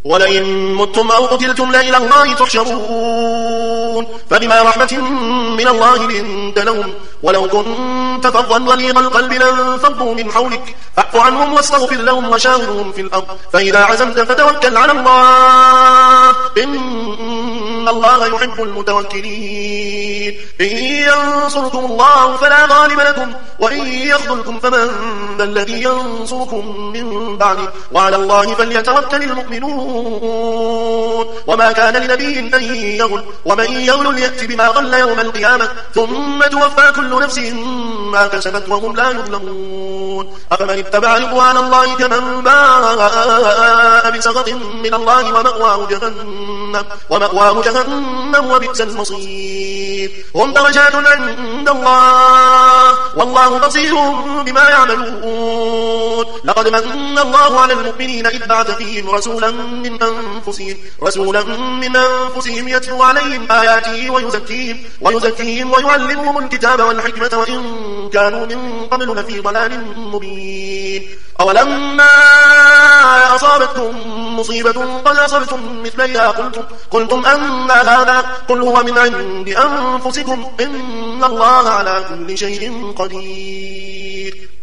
ولئن متم أو قتلتم لإلى الله تحشرون فبما رحمة من الله لنت لهم ولو كنت فظا غليظ القلب لانفضوا من حولك فاعف عنهم واستغفر لهم وشاورهم في الأرض فإذا عزمت فتوكل على الله إن الله يحب المتوكلين إن ينصركم الله فلا غالب لكم وإن يخذلكم فمن ذا الذي ينصركم من بعده وعلى الله فليتوكل المؤمنون وما كان لنبي أن يغل ومن يغل يأتي بما غل يوم القيامة ثم توفى كل نفس ما كسبت وهم لا يظلمون أفمن اتبع رضوان الله كمن باء بسخط من الله ومأواه جهنم وبئس المصير هم درجات عند الله والله بصير بما يعملون لقد من الله على المؤمنين إذ بعث فيهم رسولا من أنفسهم يتلو عليهم آياته ويزكيهم ويعلمهم الكتاب والحكمة وإن كانوا من قبل لفي ضلال مبين أولما أصابتكم مصيبة قد أصبتم مثليها قلتم أن هذا قل هو من عند أنفسكم إن الله على كل شيء قدير